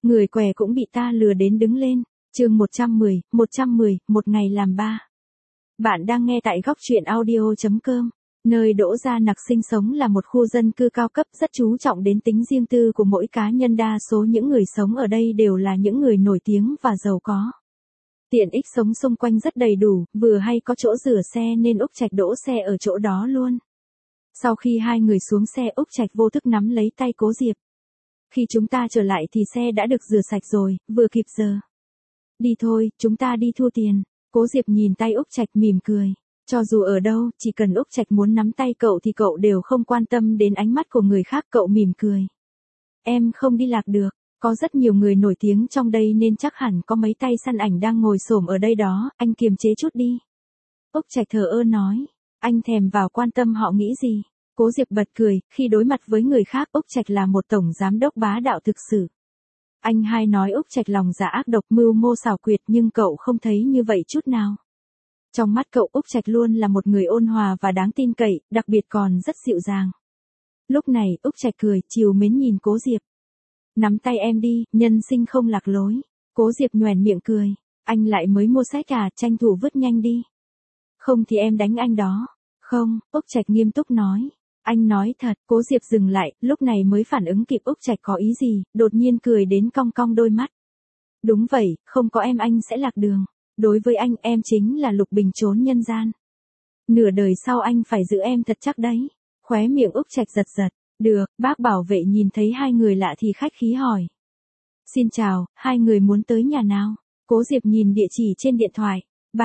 Người què cũng bị ta lừa đến đứng lên. Chương 110, một ngày làm ba. Bạn đang nghe tại góc truyện audio.com. Nơi Đỗ Gia Nặc sinh sống là một khu dân cư cao cấp rất chú trọng đến tính riêng tư của mỗi cá nhân, đa số những người sống ở đây đều là những người nổi tiếng và giàu có. Tiện ích sống xung quanh rất đầy đủ, vừa hay có chỗ rửa xe nên Úc Trạch đỗ xe ở chỗ đó luôn. Sau khi hai người xuống xe, Úc Trạch vô thức nắm lấy tay Cố Diệp. Khi chúng ta trở lại thì xe đã được rửa sạch rồi, vừa kịp giờ. Đi thôi, chúng ta đi thu tiền. Cố Diệp nhìn tay Úc Trạch mỉm cười. Cho dù ở đâu, chỉ cần Úc Trạch muốn nắm tay cậu thì cậu đều không quan tâm đến ánh mắt của người khác, cậu mỉm cười. Em không đi lạc được, có rất nhiều người nổi tiếng trong đây nên chắc hẳn có mấy tay săn ảnh đang ngồi xổm ở đây đó, anh kiềm chế chút đi. Úc Trạch thờ ơ nói, anh thèm vào quan tâm họ nghĩ gì. Cố Diệp bật cười, khi đối mặt với người khác Úc Trạch là một tổng giám đốc bá đạo thực sự. Anh hay nói Úc Trạch lòng dạ ác độc, mưu mô xảo quyệt, nhưng cậu không thấy như vậy chút nào. Trong mắt cậu, Úc Trạch luôn là một người ôn hòa và đáng tin cậy, đặc biệt còn rất dịu dàng. Lúc này, Úc Trạch cười, trìu mến nhìn Cố Diệp. Nắm tay em đi, nhân sinh không lạc lối. Cố Diệp nhoẻn miệng cười, anh lại mới mua sách à, tranh thủ vứt nhanh đi. Không thì em đánh anh đó. Không, Úc Trạch nghiêm túc nói. Anh nói thật. Cố Diệp dừng lại, lúc này mới phản ứng kịp Úc Trạch có ý gì, đột nhiên cười đến cong cong đôi mắt. Đúng vậy, không có em anh sẽ lạc đường. Đối với anh, em chính là lục bình trốn nhân gian. Nửa đời sau anh phải giữ em thật chắc đấy. Khóe miệng Úc Trạch giật giật. Được, bác bảo vệ nhìn thấy hai người lạ thì khách khí hỏi. Xin chào, hai người muốn tới nhà nào? Cố Diệp nhìn địa chỉ trên điện thoại.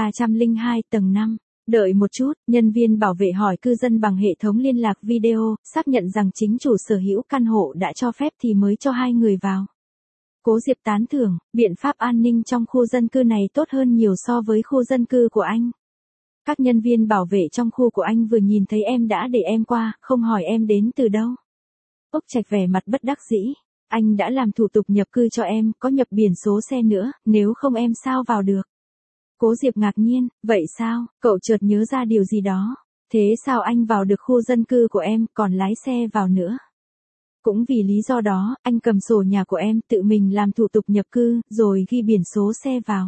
302 tầng 5. Đợi một chút, nhân viên bảo vệ hỏi cư dân bằng hệ thống liên lạc video, xác nhận rằng chính chủ sở hữu căn hộ đã cho phép thì mới cho hai người vào. Cố Diệp tán thưởng, biện pháp an ninh trong khu dân cư này tốt hơn nhiều so với khu dân cư của anh. Các nhân viên bảo vệ trong khu của anh vừa nhìn thấy em đã để em qua, không hỏi em đến từ đâu. Úc Trạch vẻ mặt bất đắc dĩ. Anh đã làm thủ tục nhập cư cho em, có nhập biển số xe nữa, nếu không em sao vào được. Cố Diệp ngạc nhiên, vậy sao, cậu chợt nhớ ra điều gì đó. Thế sao anh vào được khu dân cư của em, còn lái xe vào nữa? Cũng vì lý do đó, anh cầm sổ nhà của em, tự mình làm thủ tục nhập cư, rồi ghi biển số xe vào.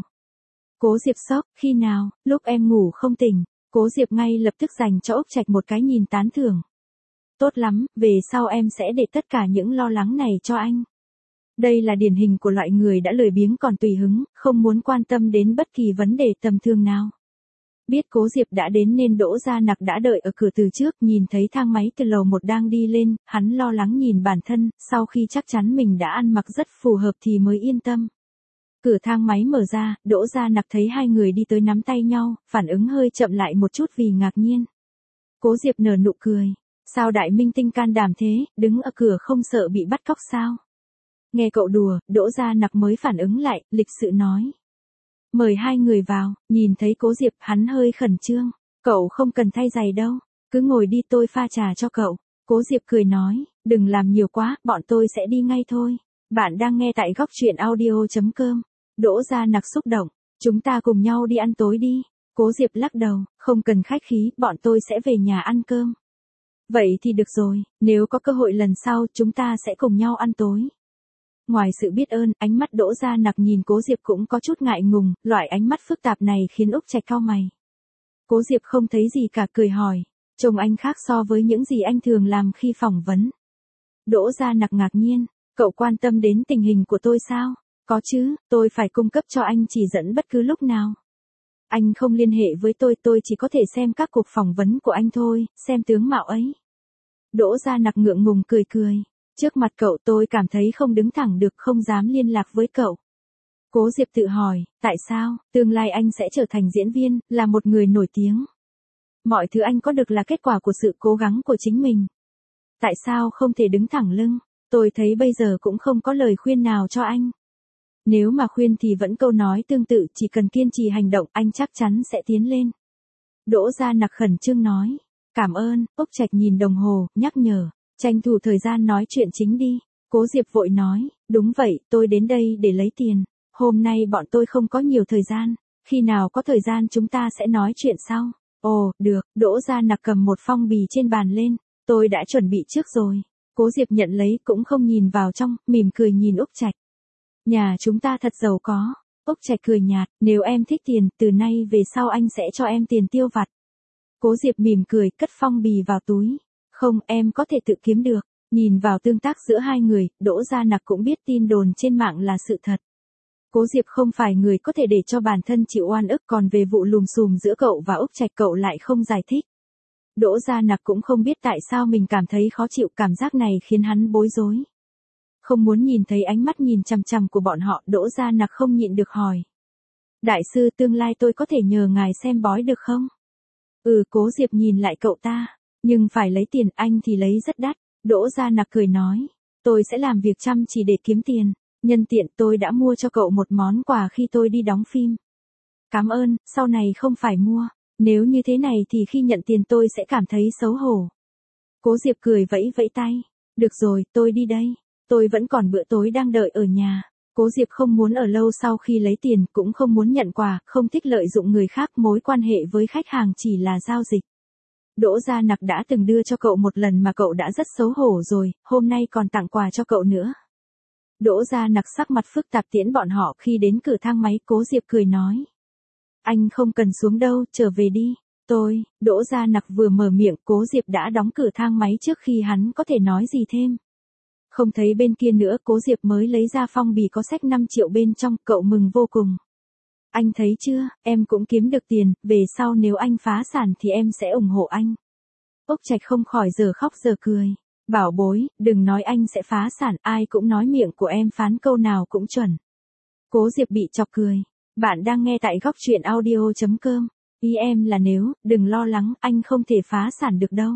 Cố Diệp sốc, khi nào, lúc em ngủ không tỉnh. Cố Diệp ngay lập tức dành cho Úc Trạch một cái nhìn tán thưởng. Tốt lắm, về sau em sẽ để tất cả những lo lắng này cho anh. Đây là điển hình của loại người đã lười biếng còn tùy hứng, không muốn quan tâm đến bất kỳ vấn đề tầm thường nào. Biết Cố Diệp đã đến nên Đỗ Gia Nặc đã đợi ở cửa từ trước, nhìn thấy thang máy từ lầu 1 đang đi lên, hắn lo lắng nhìn bản thân, sau khi chắc chắn mình đã ăn mặc rất phù hợp thì mới yên tâm. Cửa thang máy mở ra, Đỗ Gia Nặc thấy hai người đi tới nắm tay nhau, phản ứng hơi chậm lại một chút vì ngạc nhiên. Cố Diệp nở nụ cười. Sao đại minh tinh can đảm thế, đứng ở cửa không sợ bị bắt cóc sao? Nghe cậu đùa, Đỗ Gia Nặc mới phản ứng lại, lịch sự nói. Mời hai người vào, nhìn thấy Cố Diệp hắn hơi khẩn trương. Cậu không cần thay giày đâu, cứ ngồi đi tôi pha trà cho cậu. Cố Diệp cười nói, đừng làm nhiều quá, bọn tôi sẽ đi ngay thôi. Bạn đang nghe tại góc truyện audio.com. Đỗ Gia Nặc xúc động, chúng ta cùng nhau đi ăn tối đi. Cố Diệp lắc đầu, không cần khách khí, bọn tôi sẽ về nhà ăn cơm. Vậy thì được rồi, nếu có cơ hội lần sau chúng ta sẽ cùng nhau ăn tối. Ngoài sự biết ơn, ánh mắt Đỗ Gia Nặc nhìn Cố Diệp cũng có chút ngại ngùng, loại ánh mắt phức tạp này khiến Úc Trạch cau mày. Cố Diệp không thấy gì cả, cười hỏi, trông anh khác so với những gì anh thường làm khi phỏng vấn. Đỗ Gia Nặc ngạc nhiên, cậu quan tâm đến tình hình của tôi sao? Có chứ, tôi phải cung cấp cho anh chỉ dẫn bất cứ lúc nào. Anh không liên hệ với tôi chỉ có thể xem các cuộc phỏng vấn của anh thôi, xem tướng mạo ấy. Đỗ Gia Nặc ngượng ngùng cười cười. Trước mặt cậu tôi cảm thấy không đứng thẳng được, không dám liên lạc với cậu. Cố Diệp tự hỏi, tại sao, tương lai anh sẽ trở thành diễn viên, là một người nổi tiếng. Mọi thứ anh có được là kết quả của sự cố gắng của chính mình. Tại sao không thể đứng thẳng lưng? Tôi thấy bây giờ cũng không có lời khuyên nào cho anh. Nếu mà khuyên thì vẫn câu nói tương tự, chỉ cần kiên trì hành động, anh chắc chắn sẽ tiến lên. Đỗ Gia Nặc khẩn trương nói. Cảm ơn. Úc Trạch nhìn đồng hồ, nhắc nhở. Tranh thủ thời gian nói chuyện chính đi. Cố Diệp vội nói, đúng vậy, tôi đến đây để lấy tiền. Hôm nay bọn tôi không có nhiều thời gian. Khi nào có thời gian chúng ta sẽ nói chuyện sau. Ồ, được. Đỗ Gia Nặc cầm một phong bì trên bàn lên. Tôi đã chuẩn bị trước rồi. Cố Diệp nhận lấy cũng không nhìn vào trong, mỉm cười nhìn Úc Trạch. Nhà chúng ta thật giàu có. Úc Trạch cười nhạt, nếu em thích tiền, từ nay về sau anh sẽ cho em tiền tiêu vặt. Cố Diệp mỉm cười, cất phong bì vào túi. Không, em có thể tự kiếm được. Nhìn vào tương tác giữa hai người, Đỗ Gia Nặc cũng biết tin đồn trên mạng là sự thật. Cố Diệp không phải người có thể để cho bản thân chịu oan ức, còn về vụ lùm xùm giữa cậu và Úc Trạch cậu lại không giải thích. Đỗ Gia Nặc cũng không biết tại sao mình cảm thấy khó chịu, cảm giác này khiến hắn bối rối. Không muốn nhìn thấy ánh mắt nhìn chằm chằm của bọn họ, Đỗ Gia Nặc không nhịn được hỏi. Đại sư, tương lai tôi có thể nhờ ngài xem bói được không? Cố Diệp nhìn lại cậu ta. Nhưng phải lấy tiền, anh thì lấy rất đắt. Đỗ Gia Nặc cười nói. Tôi sẽ làm việc chăm chỉ để kiếm tiền. Nhân tiện tôi đã mua cho cậu một món quà khi tôi đi đóng phim. Cảm ơn, sau này không phải mua. Nếu như thế này thì khi nhận tiền tôi sẽ cảm thấy xấu hổ. Cố Diệp cười vẫy vẫy tay. Được rồi, tôi đi đây. Tôi vẫn còn bữa tối đang đợi ở nhà. Cố Diệp không muốn ở lâu sau khi lấy tiền, cũng không muốn nhận quà, không thích lợi dụng người khác, mối quan hệ với khách hàng chỉ là giao dịch. Đỗ Gia Nặc đã từng đưa cho cậu một lần mà cậu đã rất xấu hổ rồi, hôm nay còn tặng quà cho cậu nữa. Đỗ Gia Nặc sắc mặt phức tạp tiễn bọn họ, khi đến cửa thang máy, Cố Diệp cười nói. Anh không cần xuống đâu, trở về đi. Đỗ Gia Nặc vừa mở miệng, Cố Diệp đã đóng cửa thang máy trước khi hắn có thể nói gì thêm. Không thấy bên kia nữa, Cố Diệp mới lấy ra phong bì có sách 5 triệu bên trong, cậu mừng vô cùng. Anh thấy chưa, em cũng kiếm được tiền, về sau nếu anh phá sản thì em sẽ ủng hộ anh. Úc Trạch không khỏi giờ khóc giờ cười. Bảo bối, đừng nói anh sẽ phá sản, ai cũng nói miệng của em phán câu nào cũng chuẩn. Cố Diệp bị chọc cười. Bạn đang nghe tại góc truyện audio.com. Ý em là nếu, đừng lo lắng, anh không thể phá sản được đâu.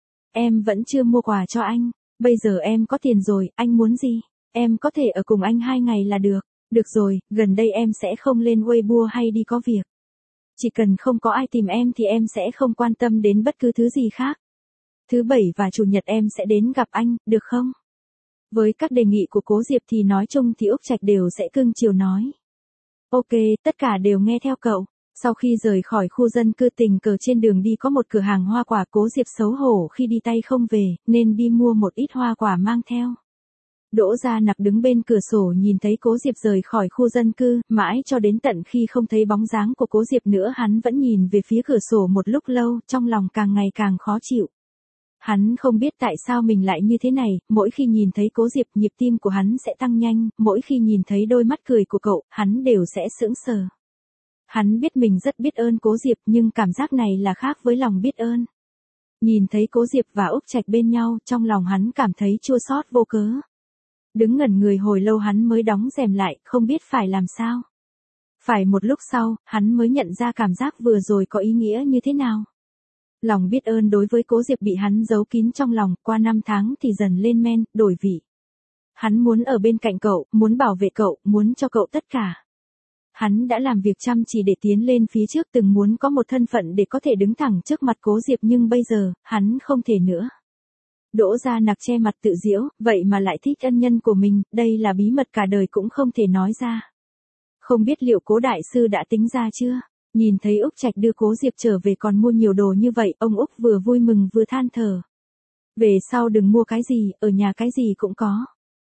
Em vẫn chưa mua quà cho anh. Bây giờ em có tiền rồi, anh muốn gì? Em có thể ở cùng anh 2 ngày là được. Được rồi, gần đây em sẽ không lên Weibo hay đi có việc. Chỉ cần không có ai tìm em thì em sẽ không quan tâm đến bất cứ thứ gì khác. Thứ Bảy và Chủ nhật em sẽ đến gặp anh, được không? Với các đề nghị của Cố Diệp thì nói chung thì Úc Trạch đều sẽ cưng chiều nói. Ok, tất cả đều nghe theo cậu. Sau khi rời khỏi khu dân cư, tình cờ trên đường đi có một cửa hàng hoa quả, Cố Diệp xấu hổ khi đi tay không về, nên đi mua một ít hoa quả mang theo. Đỗ Gia Nặc đứng bên cửa sổ nhìn thấy Cố Diệp rời khỏi khu dân cư, mãi cho đến tận khi không thấy bóng dáng của Cố Diệp nữa hắn vẫn nhìn về phía cửa sổ một lúc lâu, trong lòng càng ngày càng khó chịu. Hắn không biết tại sao mình lại như thế này, mỗi khi nhìn thấy Cố Diệp nhịp tim của hắn sẽ tăng nhanh, mỗi khi nhìn thấy đôi mắt cười của cậu, hắn đều sẽ sững sờ. Hắn biết mình rất biết ơn Cố Diệp nhưng cảm giác này là khác với lòng biết ơn. Nhìn thấy Cố Diệp và Úc Trạch bên nhau, trong lòng hắn cảm thấy chua xót vô cớ. Đứng ngẩn người hồi lâu hắn mới đóng rèm lại, không biết phải làm sao. Phải một lúc sau, hắn mới nhận ra cảm giác vừa rồi có ý nghĩa như thế nào. Lòng biết ơn đối với Cố Diệp bị hắn giấu kín trong lòng, qua 5 tháng thì dần lên men, đổi vị. Hắn muốn ở bên cạnh cậu, muốn bảo vệ cậu, muốn cho cậu tất cả. Hắn đã làm việc chăm chỉ để tiến lên phía trước, từng muốn có một thân phận để có thể đứng thẳng trước mặt Cố Diệp nhưng bây giờ, hắn không thể nữa. Đỗ Gia Nặc che mặt tự giễu, vậy mà lại thích ân nhân của mình, đây là bí mật cả đời cũng không thể nói ra. Không biết liệu Cố đại sư đã tính ra chưa? Nhìn thấy Úc Trạch đưa Cố Diệp trở về còn mua nhiều đồ như vậy, ông Úc vừa vui mừng vừa than thở. Về sau đừng mua cái gì, ở nhà cái gì cũng có.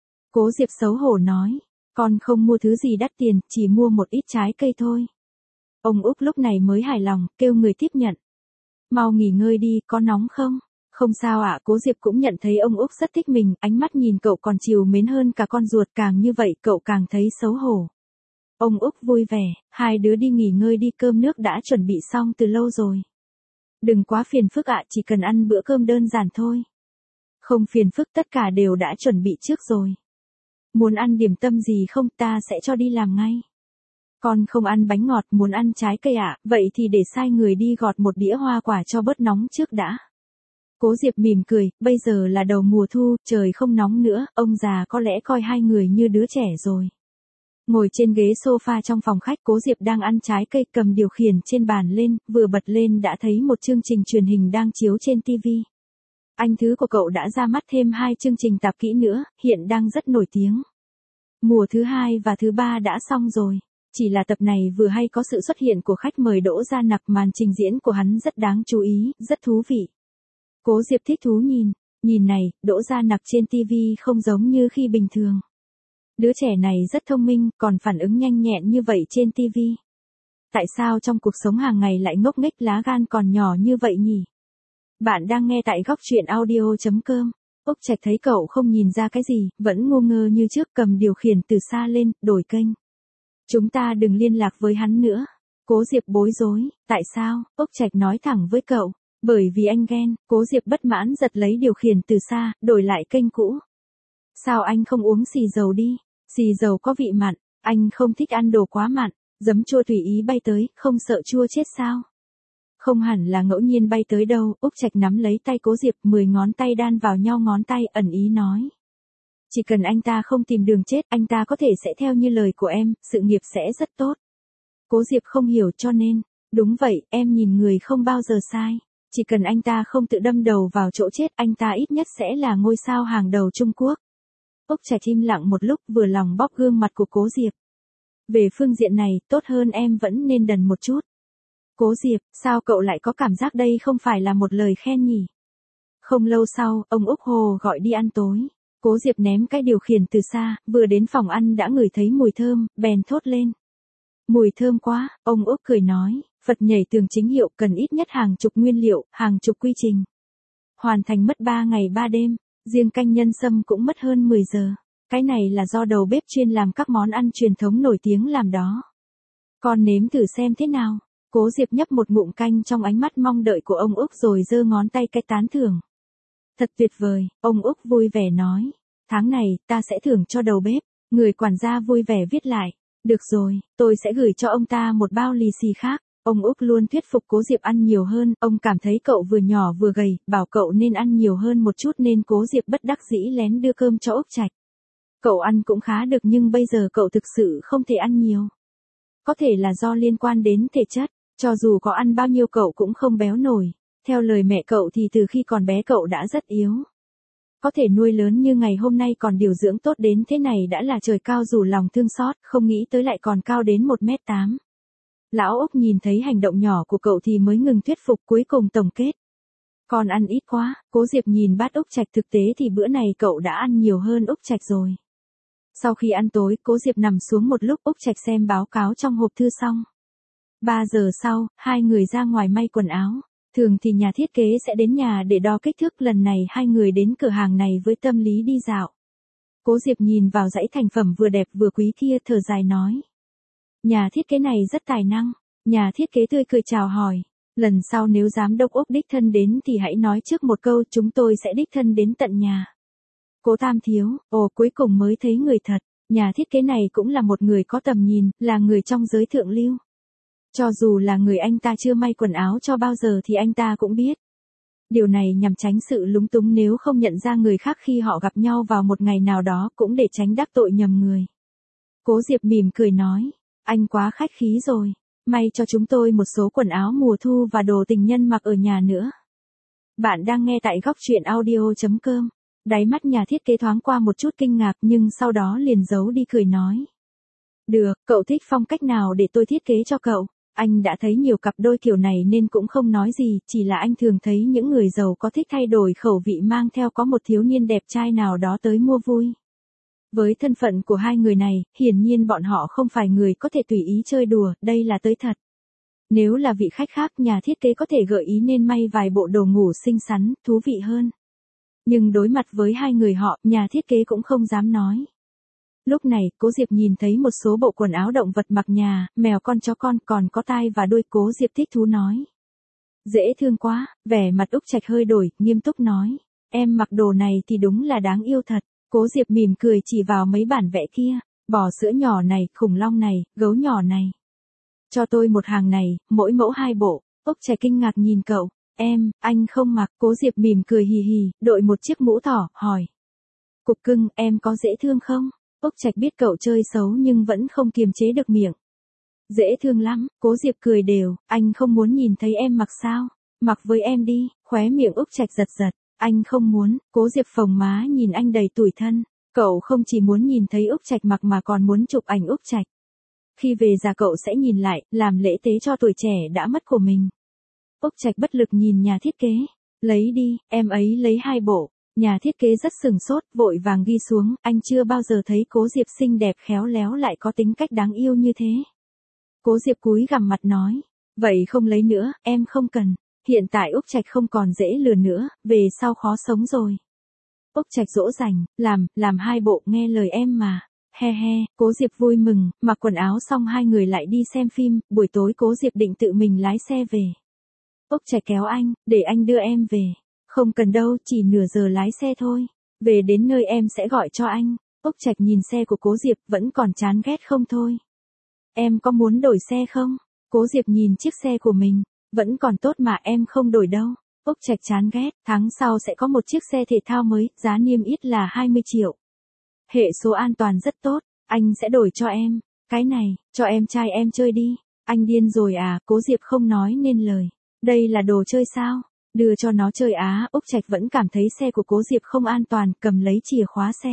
Cố Diệp xấu hổ nói, con không mua thứ gì đắt tiền, chỉ mua một ít trái cây thôi. Ông Úc lúc này mới hài lòng, kêu người tiếp nhận. Mau nghỉ ngơi đi, có nóng không? Không sao ạ, Cố Diệp cũng nhận thấy ông Úc rất thích mình, ánh mắt nhìn cậu còn trìu mến hơn cả con ruột, càng như vậy cậu càng thấy xấu hổ. Ông Úc vui vẻ, hai đứa đi nghỉ ngơi đi, cơm nước đã chuẩn bị xong từ lâu rồi. Đừng quá phiền phức ạ, chỉ cần ăn bữa cơm đơn giản thôi. Không phiền phức, tất cả đều đã chuẩn bị trước rồi. Muốn ăn điểm tâm gì không, ta sẽ cho đi làm ngay. Con không ăn bánh ngọt, muốn ăn trái cây ạ, vậy thì để sai người đi gọt một đĩa hoa quả cho bớt nóng trước đã. Cố Diệp mỉm cười, bây giờ là đầu mùa thu, trời không nóng nữa, ông già có lẽ coi hai người như đứa trẻ rồi. Ngồi trên ghế sofa trong phòng khách, Cố Diệp đang ăn trái cây, cầm điều khiển trên bàn lên, vừa bật lên đã thấy một chương trình truyền hình đang chiếu trên TV. Anh thứ của cậu đã ra mắt thêm 2 chương trình tạp kỹ nữa, hiện đang rất nổi tiếng. Mùa thứ 2 và thứ 3 đã xong rồi. Chỉ là tập này vừa hay có sự xuất hiện của khách mời Đỗ Gia Nặc, màn trình diễn của hắn rất đáng chú ý, rất thú vị. Cố Diệp thích thú nhìn này, Đỗ Gia Nặc trên TV không giống như khi bình thường. Đứa trẻ này rất thông minh, còn phản ứng nhanh nhẹn như vậy trên TV. Tại sao trong cuộc sống hàng ngày lại ngốc nghếch lá gan còn nhỏ như vậy nhỉ? Bạn đang nghe tại góc truyện audio.com. Úc Trạch thấy cậu không nhìn ra cái gì, vẫn ngu ngơ như trước, cầm điều khiển từ xa lên, đổi kênh. Chúng ta đừng liên lạc với hắn nữa. Cố Diệp bối rối, tại sao? Úc Trạch nói thẳng với cậu. Bởi vì anh ghen. Cố Diệp bất mãn giật lấy điều khiển từ xa, đổi lại kênh cũ. Sao anh không uống xì dầu đi? Xì dầu có vị mặn, anh không thích ăn đồ quá mặn. Giấm chua tùy ý bay tới, không sợ chua chết sao? Không hẳn là ngẫu nhiên bay tới đâu. Úc Trạch nắm lấy tay Cố Diệp, 10 ngón tay đan vào nhau ngón tay, ẩn ý nói. Chỉ cần anh ta không tìm đường chết, anh ta có thể sẽ theo như lời của em, sự nghiệp sẽ rất tốt. Cố Diệp không hiểu cho nên. Đúng vậy, em nhìn người không bao giờ sai. Chỉ cần anh ta không tự đâm đầu vào chỗ chết, anh ta ít nhất sẽ là ngôi sao hàng đầu Trung Quốc. Úc Trạch im lặng một lúc, vừa lòng bóp gương mặt của Cố Diệp. Về phương diện này, tốt hơn em vẫn nên đần một chút. Cố Diệp, sao cậu lại có cảm giác đây không phải là một lời khen nhỉ? Không lâu sau, ông Úc Hồ gọi đi ăn tối. Cố Diệp ném cái điều khiển từ xa, vừa đến phòng ăn đã ngửi thấy mùi thơm, bèn thốt lên. Mùi thơm quá, ông Úc cười nói, Phật nhảy tường chính hiệu cần ít nhất hàng chục nguyên liệu, hàng chục quy trình. Hoàn thành mất 3 ngày 3 đêm, riêng canh nhân sâm cũng mất hơn 10 giờ. Cái này là do đầu bếp chuyên làm các món ăn truyền thống nổi tiếng làm đó. Con nếm thử xem thế nào. Cố Diệp nhấp một ngụm canh trong ánh mắt mong đợi của ông Úc rồi giơ ngón tay cái tán thưởng. Thật tuyệt vời, ông Úc vui vẻ nói. Tháng này, ta sẽ thưởng cho đầu bếp. Người quản gia vui vẻ viết lại. Được rồi, tôi sẽ gửi cho ông ta một bao lì xì khác. Ông Úc luôn thuyết phục Cố Diệp ăn nhiều hơn, ông cảm thấy cậu vừa nhỏ vừa gầy, bảo cậu nên ăn nhiều hơn một chút nên Cố Diệp bất đắc dĩ lén đưa cơm cho Úc Trạch. Cậu ăn cũng khá được nhưng bây giờ cậu thực sự không thể ăn nhiều. Có thể là do liên quan đến thể chất, cho dù có ăn bao nhiêu cậu cũng không béo nổi. Theo lời mẹ cậu thì từ khi còn bé cậu đã rất yếu. Có thể nuôi lớn như ngày hôm nay còn điều dưỡng tốt đến thế này đã là trời cao dù lòng thương xót, không nghĩ tới lại còn cao đến 1m8. Lão Úc nhìn thấy hành động nhỏ của cậu thì mới ngừng thuyết phục, cuối cùng tổng kết. Còn ăn ít quá. Cố Diệp nhìn bát Úc Trạch, thực tế thì bữa này cậu đã ăn nhiều hơn Úc Trạch rồi. Sau khi ăn tối, Cố Diệp nằm xuống một lúc, Úc Trạch xem báo cáo trong hộp thư xong. 3 giờ sau, hai người ra ngoài may quần áo. Thường thì nhà thiết kế sẽ đến nhà để đo kích thước, lần này hai người đến cửa hàng này với tâm lý đi dạo. Cố Diệp nhìn vào dãy thành phẩm vừa đẹp vừa quý kia, thở dài nói. Nhà thiết kế này rất tài năng. Nhà thiết kế tươi cười chào hỏi. Lần sau nếu giám đốc Úc đích thân đến thì hãy nói trước một câu, chúng tôi sẽ đích thân đến tận nhà. Cố Tam thiếu, cuối cùng mới thấy người thật. Nhà thiết kế này cũng là một người có tầm nhìn, là người trong giới thượng lưu. Cho dù là người anh ta chưa may quần áo cho bao giờ thì anh ta cũng biết. Điều này nhằm tránh sự lúng túng nếu không nhận ra người khác khi họ gặp nhau vào một ngày nào đó, cũng để tránh đắc tội nhầm người. Cố Diệp mỉm cười nói, anh quá khách khí rồi, may cho chúng tôi một số quần áo mùa thu và đồ tình nhân mặc ở nhà nữa. Bạn đang nghe tại góc truyện audio.com. Đáy mắt nhà thiết kế thoáng qua một chút kinh ngạc nhưng sau đó liền giấu đi, cười nói. Được, cậu thích phong cách nào để tôi thiết kế cho cậu? Anh đã thấy nhiều cặp đôi kiểu này nên cũng không nói gì, chỉ là anh thường thấy những người giàu có thích thay đổi khẩu vị mang theo có một thiếu niên đẹp trai nào đó tới mua vui. Với thân phận của hai người này, hiển nhiên bọn họ không phải người có thể tùy ý chơi đùa, đây là tới thật. Nếu là vị khách khác, nhà thiết kế có thể gợi ý nên may vài bộ đồ ngủ xinh xắn, thú vị hơn. Nhưng đối mặt với hai người họ, nhà thiết kế cũng không dám nói. Lúc này, Cố Diệp nhìn thấy một số bộ quần áo động vật mặc nhà, mèo con chó con, còn có tai và đuôi. Cố Diệp thích thú nói. Dễ thương quá, vẻ mặt Úc Trạch hơi đổi, nghiêm túc nói. Em mặc đồ này thì đúng là đáng yêu thật. Cố Diệp mỉm cười chỉ vào mấy bản vẽ kia. Bò sữa nhỏ này, khủng long này, gấu nhỏ này. Cho tôi một hàng này, mỗi mẫu 2 bộ. Úc Trạch kinh ngạc nhìn cậu. Anh không mặc. Cố Diệp mỉm cười hì hì, đội một chiếc mũ thỏ, hỏi. Cục cưng, em có dễ thương không? Úc Trạch biết cậu chơi xấu nhưng vẫn không kiềm chế được miệng. Dễ thương lắm. Cố Diệp cười đều, anh không muốn nhìn thấy em mặc sao? Mặc với em đi. Khóe miệng Úc Trạch giật giật. Anh không muốn. Cố Diệp phồng má nhìn anh đầy tủi thân. Cậu không chỉ muốn nhìn thấy Úc Trạch mặc mà còn muốn chụp ảnh Úc Trạch. Khi về già cậu sẽ nhìn lại, làm lễ tế cho tuổi trẻ đã mất của mình. Úc Trạch bất lực nhìn nhà thiết kế. Lấy đi, em ấy lấy 2 bộ. Nhà thiết kế rất sửng sốt, vội vàng ghi xuống, anh chưa bao giờ thấy Cố Diệp xinh đẹp khéo léo lại có tính cách đáng yêu như thế. Cố Diệp cúi gằm mặt nói, vậy không lấy nữa, em không cần. Hiện tại Úc Trạch không còn dễ lừa nữa, về sau khó sống rồi. Úc Trạch dỗ dành, làm hai bộ nghe lời em mà. He he, Cố Diệp vui mừng, mặc quần áo xong hai người lại đi xem phim, buổi tối Cố Diệp định tự mình lái xe về. Úc Trạch kéo anh, để anh đưa em về. Không cần đâu, chỉ nửa giờ lái xe thôi. Về đến nơi em sẽ gọi cho anh. Úc Trạch nhìn xe của Cố Diệp vẫn còn chán ghét không thôi. Em có muốn đổi xe không? Cố Diệp nhìn chiếc xe của mình. Vẫn còn tốt mà em không đổi đâu. Úc Trạch chán ghét, tháng sau sẽ có một chiếc xe thể thao mới, giá niêm yết là 20 triệu. Hệ số an toàn rất tốt, anh sẽ đổi cho em. Cái này, cho em trai em chơi đi. Anh điên rồi à, Cố Diệp không nói nên lời. Đây là đồ chơi sao? Đưa cho nó chơi á, Úc Trạch vẫn cảm thấy xe của Cố Diệp không an toàn, cầm lấy chìa khóa xe.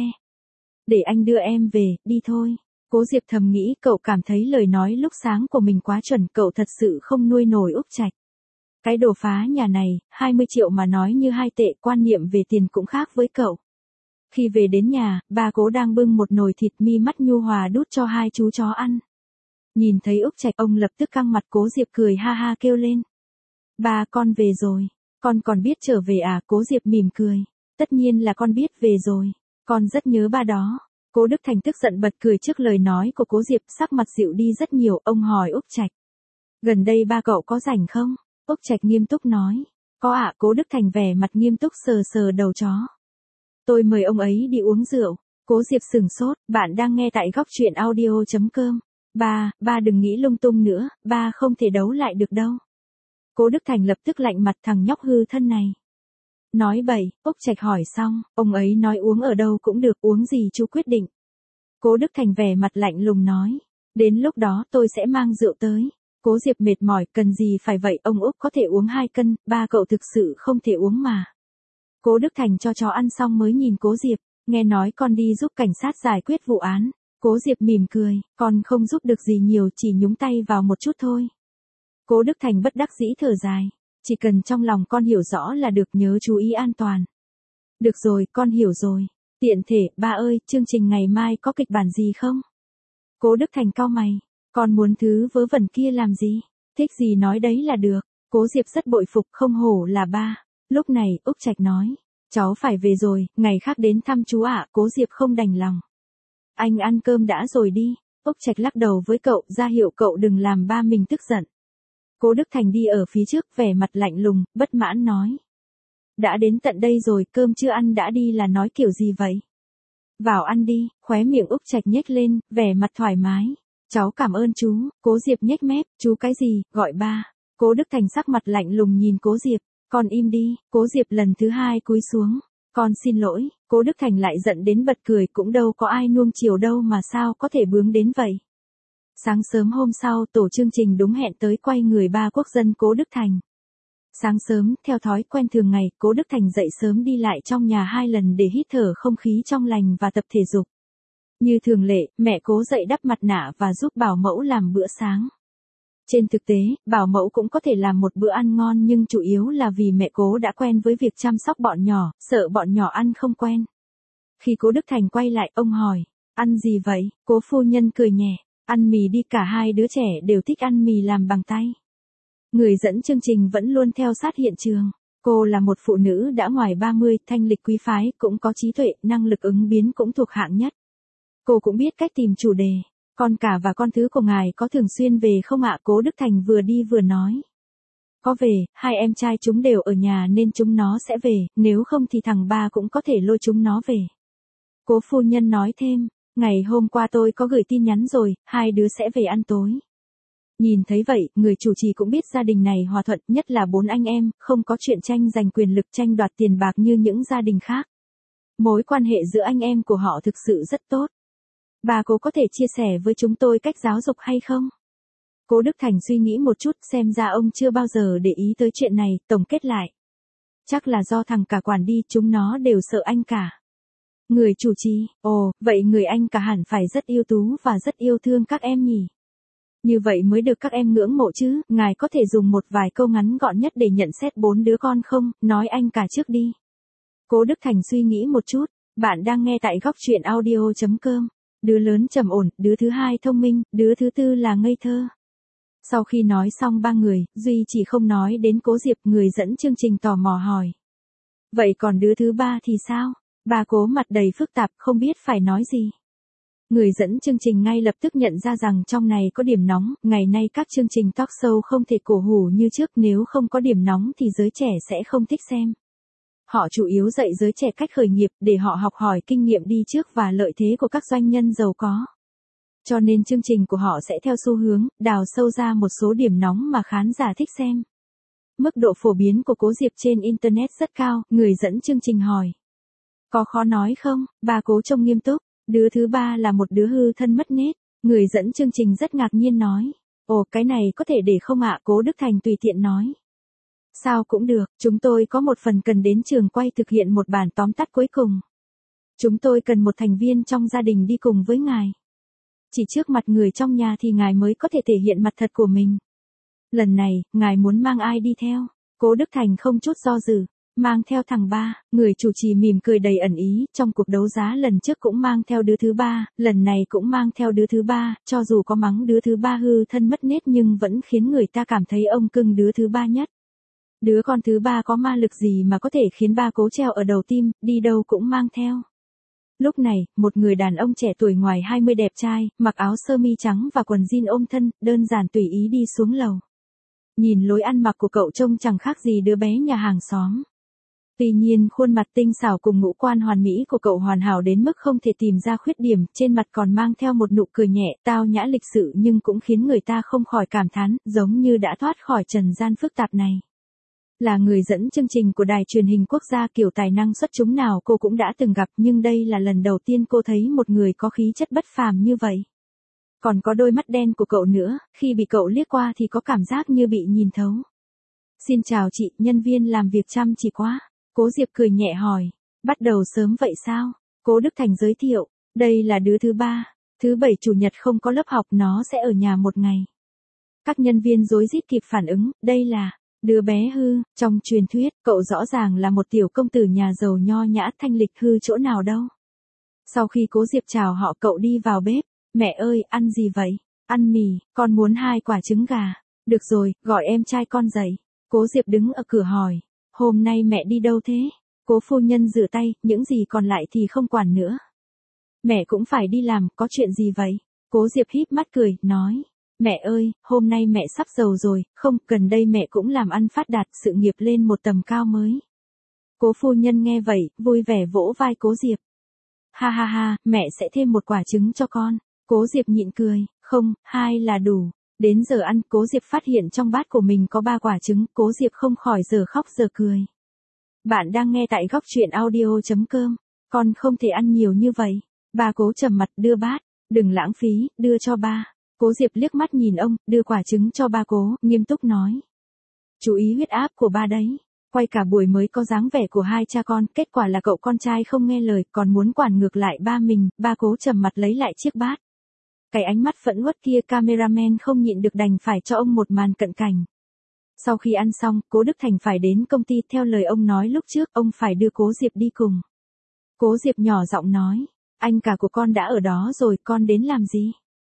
Để anh đưa em về, đi thôi. Cố Diệp thầm nghĩ cậu cảm thấy lời nói lúc sáng của mình quá chuẩn, cậu thật sự không nuôi nổi Úc Trạch. Cái đồ phá nhà này, 20 triệu mà nói như 2 tệ, quan niệm về tiền cũng khác với cậu. Khi về đến nhà, ba Cố đang bưng một nồi thịt, mi mắt nhu hòa đút cho hai chú chó ăn. Nhìn thấy Úc Trạch, ông lập tức căng mặt. Cố Diệp cười ha ha kêu lên. Ba, con về rồi. Con còn biết trở về à? Cố Diệp mỉm cười. Tất nhiên là con biết về rồi. Con rất nhớ ba đó. Cố Đức Thành tức giận bật cười trước lời nói của Cố Diệp, sắc mặt dịu đi rất nhiều. Ông hỏi Úc Trạch. Gần đây ba cậu có rảnh không? Úc Trạch nghiêm túc nói. Có ạ. Cố Đức Thành vẻ mặt nghiêm túc sờ sờ đầu chó. Tôi mời ông ấy đi uống rượu. Cố Diệp sửng sốt. Bạn đang nghe tại góc truyện audio.com. Ba đừng nghĩ lung tung nữa, ba không thể đấu lại được đâu. Cố Đức Thành lập tức lạnh mặt, thằng nhóc hư thân này. Nói bậy, Úc Trạch hỏi xong, ông ấy nói uống ở đâu cũng được, uống gì chú quyết định. Cố Đức Thành vẻ mặt lạnh lùng nói. Đến lúc đó tôi sẽ mang rượu tới. Cố Diệp mệt mỏi, cần gì phải vậy, ông Úc có thể uống 2 cân, ba cậu thực sự không thể uống mà. Cố Đức Thành cho chó ăn xong mới nhìn Cố Diệp, nghe nói con đi giúp cảnh sát giải quyết vụ án. Cố Diệp mỉm cười, con không giúp được gì nhiều, chỉ nhúng tay vào một chút thôi. Cố Đức Thành bất đắc dĩ thở dài, chỉ cần trong lòng con hiểu rõ là được, nhớ chú ý an toàn. Được rồi, con hiểu rồi. Tiện thể, ba ơi, chương trình ngày mai có kịch bản gì không? Cố Đức Thành cau mày, con muốn thứ vớ vẩn kia làm gì? Thích gì nói đấy là được. Cố Diệp rất bội phục, không hổ là ba. Lúc này, Úc Trạch nói, cháu phải về rồi, ngày khác đến thăm chú ạ. Cố Diệp không đành lòng. Anh ăn cơm đã rồi đi. Úc Trạch lắc đầu với cậu, ra hiệu cậu đừng làm ba mình tức giận. Cố Đức Thành đi ở phía trước, vẻ mặt lạnh lùng, bất mãn nói. Đã đến tận đây rồi, cơm chưa ăn đã đi là nói kiểu gì vậy? Vào ăn đi. Khóe miệng Úc Trạch nhếch lên, vẻ mặt thoải mái. Cháu cảm ơn chú. Cố Diệp nhếch mép, chú cái gì, gọi ba. Cố Đức Thành sắc mặt lạnh lùng nhìn Cố Diệp, con im đi. Cố Diệp lần thứ 2 cúi xuống. Con xin lỗi. Cố Đức Thành lại giận đến bật cười, cũng đâu có ai nuông chiều đâu mà sao có thể bướng đến vậy. Sáng sớm hôm sau, tổ chương trình đúng hẹn tới quay người ba quốc dân Cố Đức Thành. Sáng sớm, theo thói quen thường ngày, Cố Đức Thành dậy sớm đi lại trong nhà 2 lần để hít thở không khí trong lành và tập thể dục. Như thường lệ, mẹ Cố dậy đắp mặt nạ và giúp bảo mẫu làm bữa sáng. Trên thực tế, bảo mẫu cũng có thể làm một bữa ăn ngon, nhưng chủ yếu là vì mẹ Cố đã quen với việc chăm sóc bọn nhỏ, sợ bọn nhỏ ăn không quen. Khi Cố Đức Thành quay lại, ông hỏi, ăn gì vậy? Cố phu nhân cười nhẹ, ăn mì đi, cả hai đứa trẻ đều thích ăn mì làm bằng tay. Người dẫn chương trình vẫn luôn theo sát hiện trường. Cô là một phụ nữ đã ngoài 30, thanh lịch quý phái, cũng có trí tuệ, năng lực ứng biến cũng thuộc hạng nhất. Cô cũng biết cách tìm chủ đề. Con cả và con thứ của ngài có thường xuyên về không ạ? Cố Đức Thành vừa đi vừa nói. Có về, 2 em trai chúng đều ở nhà nên chúng nó sẽ về, nếu không thì thằng ba cũng có thể lôi chúng nó về. Cố phu nhân nói thêm, ngày hôm qua tôi có gửi tin nhắn rồi, 2 đứa sẽ về ăn tối. Nhìn thấy vậy, người chủ trì cũng biết gia đình này hòa thuận, nhất là 4 anh em, không có chuyện tranh giành quyền lực, tranh đoạt tiền bạc như những gia đình khác. Mối quan hệ giữa anh em của họ thực sự rất tốt. Bà Cố có thể chia sẻ với chúng tôi cách giáo dục hay không? Cố Đức Thành suy nghĩ một chút, xem ra ông chưa bao giờ để ý tới chuyện này, tổng kết lại. Chắc là do thằng cả quản đi, chúng nó đều sợ anh cả. Người chủ trì, ồ, vậy người anh cả hẳn phải rất ưu tú và rất yêu thương các em nhỉ? Như vậy mới được các em ngưỡng mộ chứ, ngài có thể dùng một vài câu ngắn gọn nhất để nhận xét 4 đứa con không, nói anh cả trước đi. Cố Đức Thành suy nghĩ một chút. Bạn đang nghe tại góc truyện audio.com. Đứa lớn trầm ổn, đứa thứ hai thông minh, đứa thứ tư là ngây thơ. Sau khi nói xong ba người, Duy chỉ không nói đến Cố Diệp, người dẫn chương trình tò mò hỏi. Vậy còn đứa thứ ba thì sao? Bà Cố mặt đầy phức tạp, không biết phải nói gì. Người dẫn chương trình ngay lập tức nhận ra rằng trong này có điểm nóng, ngày nay các chương trình talk show không thể cổ hủ như trước, nếu không có điểm nóng thì giới trẻ sẽ không thích xem. Họ chủ yếu dạy giới trẻ cách khởi nghiệp để họ học hỏi kinh nghiệm đi trước và lợi thế của các doanh nhân giàu có. Cho nên chương trình của họ sẽ theo xu hướng, đào sâu ra một số điểm nóng mà khán giả thích xem. Mức độ phổ biến của Cố Diệp trên Internet rất cao, người dẫn chương trình hỏi. Có khó nói không? Bà Cố trông nghiêm túc. Đứa thứ ba là một đứa hư thân mất nết. Người dẫn chương trình rất ngạc nhiên nói. Ồ, cái này có thể để không ạ? Cố Đức Thành tùy tiện nói. Sao cũng được, chúng tôi có một phần cần đến trường quay thực hiện một bản tóm tắt cuối cùng. Chúng tôi cần một thành viên trong gia đình đi cùng với ngài. Chỉ trước mặt người trong nhà thì ngài mới có thể thể hiện mặt thật của mình. Lần này, ngài muốn mang ai đi theo? Cố Đức Thành không chút do dự. Mang theo thằng ba, người chủ trì mỉm cười đầy ẩn ý, trong cuộc đấu giá lần trước cũng mang theo đứa thứ ba, lần này cũng mang theo đứa thứ ba, cho dù có mắng đứa thứ ba hư thân mất nết nhưng vẫn khiến người ta cảm thấy ông cưng đứa thứ ba nhất. Đứa con thứ ba có ma lực gì mà có thể khiến ba Cố treo ở đầu tim, đi đâu cũng mang theo. Lúc này, một người đàn ông trẻ tuổi ngoài 20 đẹp trai, mặc áo sơ mi trắng và quần jean ôm thân, đơn giản tùy ý đi xuống lầu. Nhìn lối ăn mặc của cậu trông chẳng khác gì đứa bé nhà hàng xóm. Tuy nhiên khuôn mặt tinh xảo cùng ngũ quan hoàn mỹ của cậu hoàn hảo đến mức không thể tìm ra khuyết điểm, trên mặt còn mang theo một nụ cười nhẹ, tao nhã lịch sự nhưng cũng khiến người ta không khỏi cảm thán, giống như đã thoát khỏi trần gian phức tạp này. Là người dẫn chương trình của đài truyền hình quốc gia, kiểu tài năng xuất chúng nào cô cũng đã từng gặp, nhưng đây là lần đầu tiên cô thấy một người có khí chất bất phàm như vậy. Còn có đôi mắt đen của cậu nữa, khi bị cậu liếc qua thì có cảm giác như bị nhìn thấu. Xin chào chị, nhân viên làm việc chăm chỉ quá. Cố Diệp cười nhẹ hỏi, bắt đầu sớm vậy sao? Cố Đức Thành giới thiệu, đây là đứa thứ ba, thứ bảy chủ nhật không có lớp học, nó sẽ ở nhà một ngày. Các nhân viên rối rít kịp phản ứng, đây là đứa bé hư, trong truyền thuyết, cậu rõ ràng là một tiểu công tử nhà giàu nho nhã, thanh lịch, hư chỗ nào đâu. Sau khi Cố Diệp chào họ, cậu đi vào bếp, mẹ ơi, ăn gì vậy? Ăn mì, con muốn 2 quả trứng gà. Được rồi, gọi em trai con dậy. Cố Diệp đứng ở cửa hỏi. Hôm nay mẹ đi đâu thế? Cố phu nhân rửa tay, những gì còn lại thì không quản nữa. Mẹ cũng phải đi làm, có chuyện gì vậy? Cố Diệp híp mắt cười, nói. Mẹ ơi, hôm nay mẹ sắp giàu rồi, không, gần đây mẹ cũng làm ăn phát đạt, sự nghiệp lên một tầm cao mới. Cố phu nhân nghe vậy, vui vẻ vỗ vai Cố Diệp. Ha ha ha, mẹ sẽ thêm 1 quả trứng cho con. Cố Diệp nhịn cười, không, 2 là đủ. Đến giờ ăn, Cố Diệp phát hiện trong bát của mình có 3 quả trứng, Cố Diệp không khỏi giờ khóc giờ cười. Bạn đang nghe tại góc truyện audio.com. Con không thể ăn nhiều như vậy. Bà Cố trầm mặt, đưa bát. Đừng lãng phí, đưa cho ba. Cố Diệp liếc mắt nhìn ông, đưa quả trứng cho ba Cố, nghiêm túc nói. Chú ý huyết áp của ba đấy. Quay cả buổi mới có dáng vẻ của hai cha con, kết quả là cậu con trai không nghe lời, còn muốn quản ngược lại ba mình, ba Cố trầm mặt lấy lại chiếc bát. Cái ánh mắt phẫn uất kia, cameraman không nhịn được đành phải cho ông một màn cận cảnh. Sau khi ăn xong, Cố Đức Thành phải đến công ty, theo lời ông nói lúc trước, ông phải đưa Cố Diệp đi cùng. Cố Diệp nhỏ giọng nói, anh cả của con đã ở đó rồi, con đến làm gì?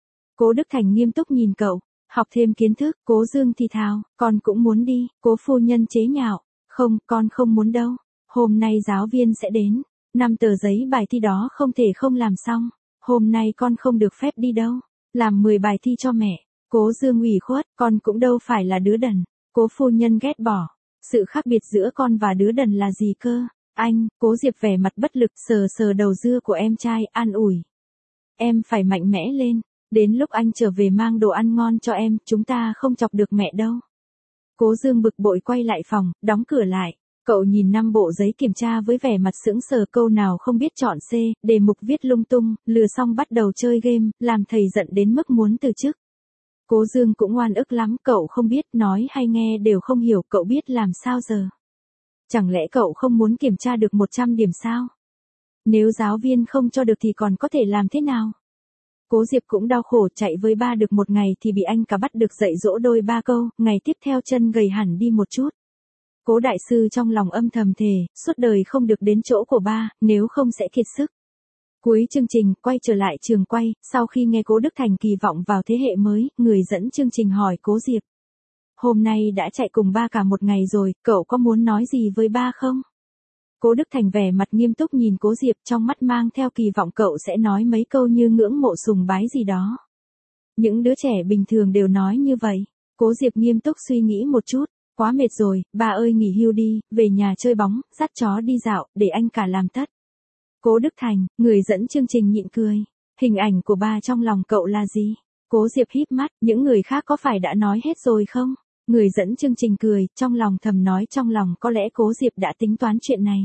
Cố Đức Thành nghiêm túc nhìn cậu, học thêm kiến thức. Cố Dương thì thào, con cũng muốn đi. Cố phu nhân chế nhạo, không, con không muốn đâu. Hôm nay giáo viên sẽ đến, 5 tờ giấy bài thi đó không thể không làm xong. Hôm nay con không được phép đi đâu. Làm 10 bài thi cho mẹ. Cố Dương ủy khuất, con cũng đâu phải là đứa đần. Cố phu nhân ghét bỏ. Sự khác biệt giữa con và đứa đần là gì cơ? Anh, Cố Diệp vẻ mặt bất lực, sờ sờ đầu dưa của em trai, an ủi. Em phải mạnh mẽ lên. Đến lúc anh trở về mang đồ ăn ngon cho em, chúng ta không chọc được mẹ đâu. Cố Dương bực bội quay lại phòng, đóng cửa lại. Cậu nhìn 5 bộ giấy kiểm tra với vẻ mặt sững sờ, câu nào không biết chọn C, đề mục viết lung tung, lừa xong bắt đầu chơi game, làm thầy giận đến mức muốn từ chức. Cố Dương cũng oan ức lắm, cậu không biết, nói hay nghe đều không hiểu, cậu biết làm sao giờ? Chẳng lẽ cậu không muốn kiểm tra được 100 điểm sao? Nếu giáo viên không cho được thì còn có thể làm thế nào? Cố Diệp cũng đau khổ, chạy với ba được một ngày thì bị anh cả bắt được dạy dỗ đôi ba câu, ngày tiếp theo chân gầy hẳn đi một chút. Cố đại sư trong lòng âm thầm thề, suốt đời không được đến chỗ của ba, nếu không sẽ kiệt sức. Cuối chương trình, quay trở lại trường quay, sau khi nghe Cố Đức Thành kỳ vọng vào thế hệ mới, người dẫn chương trình hỏi Cố Diệp. Hôm nay đã chạy cùng ba cả một ngày rồi, cậu có muốn nói gì với ba không? Cố Đức Thành vẻ mặt nghiêm túc nhìn Cố Diệp, trong mắt mang theo kỳ vọng cậu sẽ nói mấy câu như ngưỡng mộ sùng bái gì đó. Những đứa trẻ bình thường đều nói như vậy. Cố Diệp nghiêm túc suy nghĩ một chút. Quá mệt rồi, ba ơi nghỉ hưu đi, về nhà chơi bóng, dắt chó đi dạo, để anh cả làm tất. Cố Đức Thành, người dẫn chương trình nhịn cười. Hình ảnh của ba trong lòng cậu là gì? Cố Diệp híp mắt, những người khác có phải đã nói hết rồi không? Người dẫn chương trình cười, trong lòng thầm nói trong lòng có lẽ Cố Diệp đã tính toán chuyện này.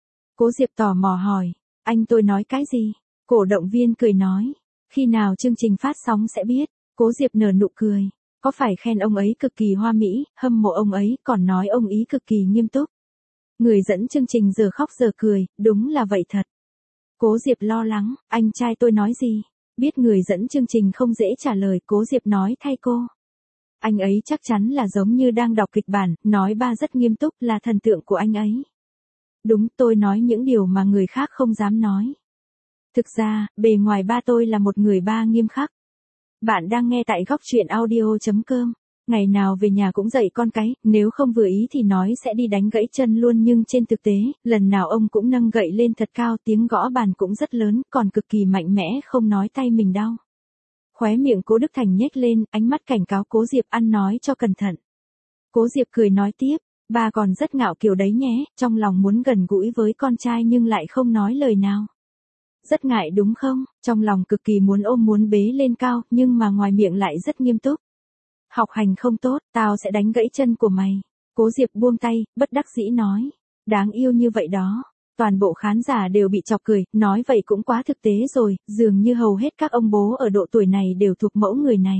Cố Diệp tò mò hỏi, anh tôi nói cái gì? Cổ động viên cười nói, khi nào chương trình phát sóng sẽ biết. Cố Diệp nở nụ cười, có phải khen ông ấy cực kỳ hoa mỹ, hâm mộ ông ấy, còn nói ông ý cực kỳ nghiêm túc. Người dẫn chương trình giờ khóc giờ cười, đúng là vậy thật. Cố Diệp lo lắng, anh trai tôi nói gì? Biết người dẫn chương trình không dễ trả lời, Cố Diệp nói thay cô. Anh ấy chắc chắn là giống như đang đọc kịch bản, nói ba rất nghiêm túc là thần tượng của anh ấy. Đúng, tôi nói những điều mà người khác không dám nói. Thực ra, bề ngoài ba tôi là một người ba nghiêm khắc. Bạn đang nghe tại góc truyện audio.com. Ngày nào về nhà cũng dạy con cái, nếu không vừa ý thì nói sẽ đi đánh gãy chân luôn, nhưng trên thực tế, lần nào ông cũng nâng gậy lên thật cao, tiếng gõ bàn cũng rất lớn, còn cực kỳ mạnh mẽ, không nói tay mình đau. Khóe miệng Cố Đức Thành nhếch lên, ánh mắt cảnh cáo Cố Diệp ăn nói cho cẩn thận. Cố Diệp cười nói tiếp, ba còn rất ngạo kiều đấy nhé, trong lòng muốn gần gũi với con trai nhưng lại không nói lời nào. Rất ngại đúng không, trong lòng cực kỳ muốn ôm muốn bế lên cao, nhưng mà ngoài miệng lại rất nghiêm túc. Học hành không tốt, tao sẽ đánh gãy chân của mày. Cố Diệp buông tay, bất đắc dĩ nói. Đáng yêu như vậy đó. Toàn bộ khán giả đều bị chọc cười, nói vậy cũng quá thực tế rồi, dường như hầu hết các ông bố ở độ tuổi này đều thuộc mẫu người này.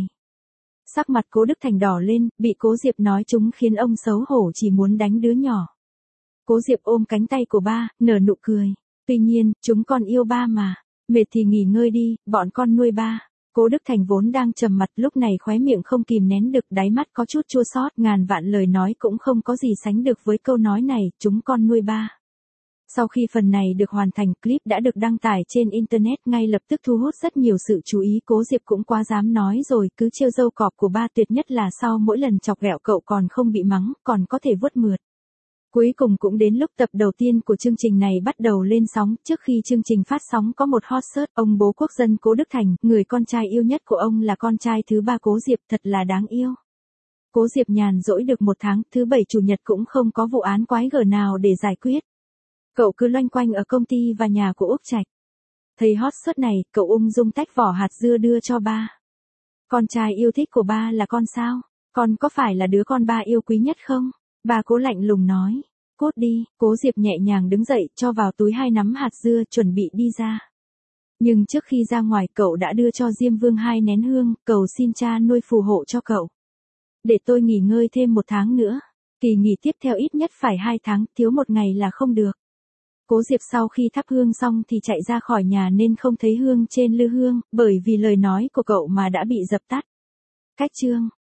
Sắc mặt Cố Đức Thành đỏ lên, bị Cố Diệp nói chúng khiến ông xấu hổ chỉ muốn đánh đứa nhỏ. Cố Diệp ôm cánh tay của ba, nở nụ cười. Tuy nhiên, chúng con yêu ba mà. Mệt thì nghỉ ngơi đi, bọn con nuôi ba. Cố Đức Thành vốn đang trầm mặt, lúc này khóe miệng không kìm nén được, đáy mắt có chút chua xót, ngàn vạn lời nói cũng không có gì sánh được với câu nói này, chúng con nuôi ba. Sau khi phần này được hoàn thành, clip đã được đăng tải trên Internet ngay lập tức thu hút rất nhiều sự chú ý. Cố Diệp cũng quá dám nói rồi, cứ trêu dâu cọp của ba, tuyệt nhất là sau mỗi lần chọc ghẹo cậu còn không bị mắng, còn có thể vuốt mượt. Cuối cùng cũng đến lúc tập đầu tiên của chương trình này bắt đầu lên sóng. Trước khi chương trình phát sóng có một hot search, ông bố quốc dân Cố Đức Thành, người con trai yêu nhất của ông là con trai thứ ba Cố Diệp, thật là đáng yêu. Cố Diệp nhàn rỗi được một tháng, thứ bảy chủ nhật cũng không có vụ án quái gở nào để giải quyết. Cậu cứ loanh quanh ở công ty và nhà của Úc Trạch. Thấy hot search này, cậu ung dung tách vỏ hạt dưa đưa cho ba. Con trai yêu thích của ba là con sao? Con có phải là đứa con ba yêu quý nhất không? Ba Cố lạnh lùng nói. Cốt đi, Cố Diệp nhẹ nhàng đứng dậy, cho vào túi 2 nắm hạt dưa, chuẩn bị đi ra. Nhưng trước khi ra ngoài, cậu đã đưa cho Diêm Vương 2 nén hương, cầu xin cha nuôi phù hộ cho cậu. Để tôi nghỉ ngơi thêm 1 tháng nữa. Kỳ nghỉ tiếp theo ít nhất phải 2 tháng, thiếu 1 ngày là không được. Cố Diệp sau khi thắp hương xong thì chạy ra khỏi nhà nên không thấy hương trên lư hương, bởi vì lời nói của cậu mà đã bị dập tắt. Cách chương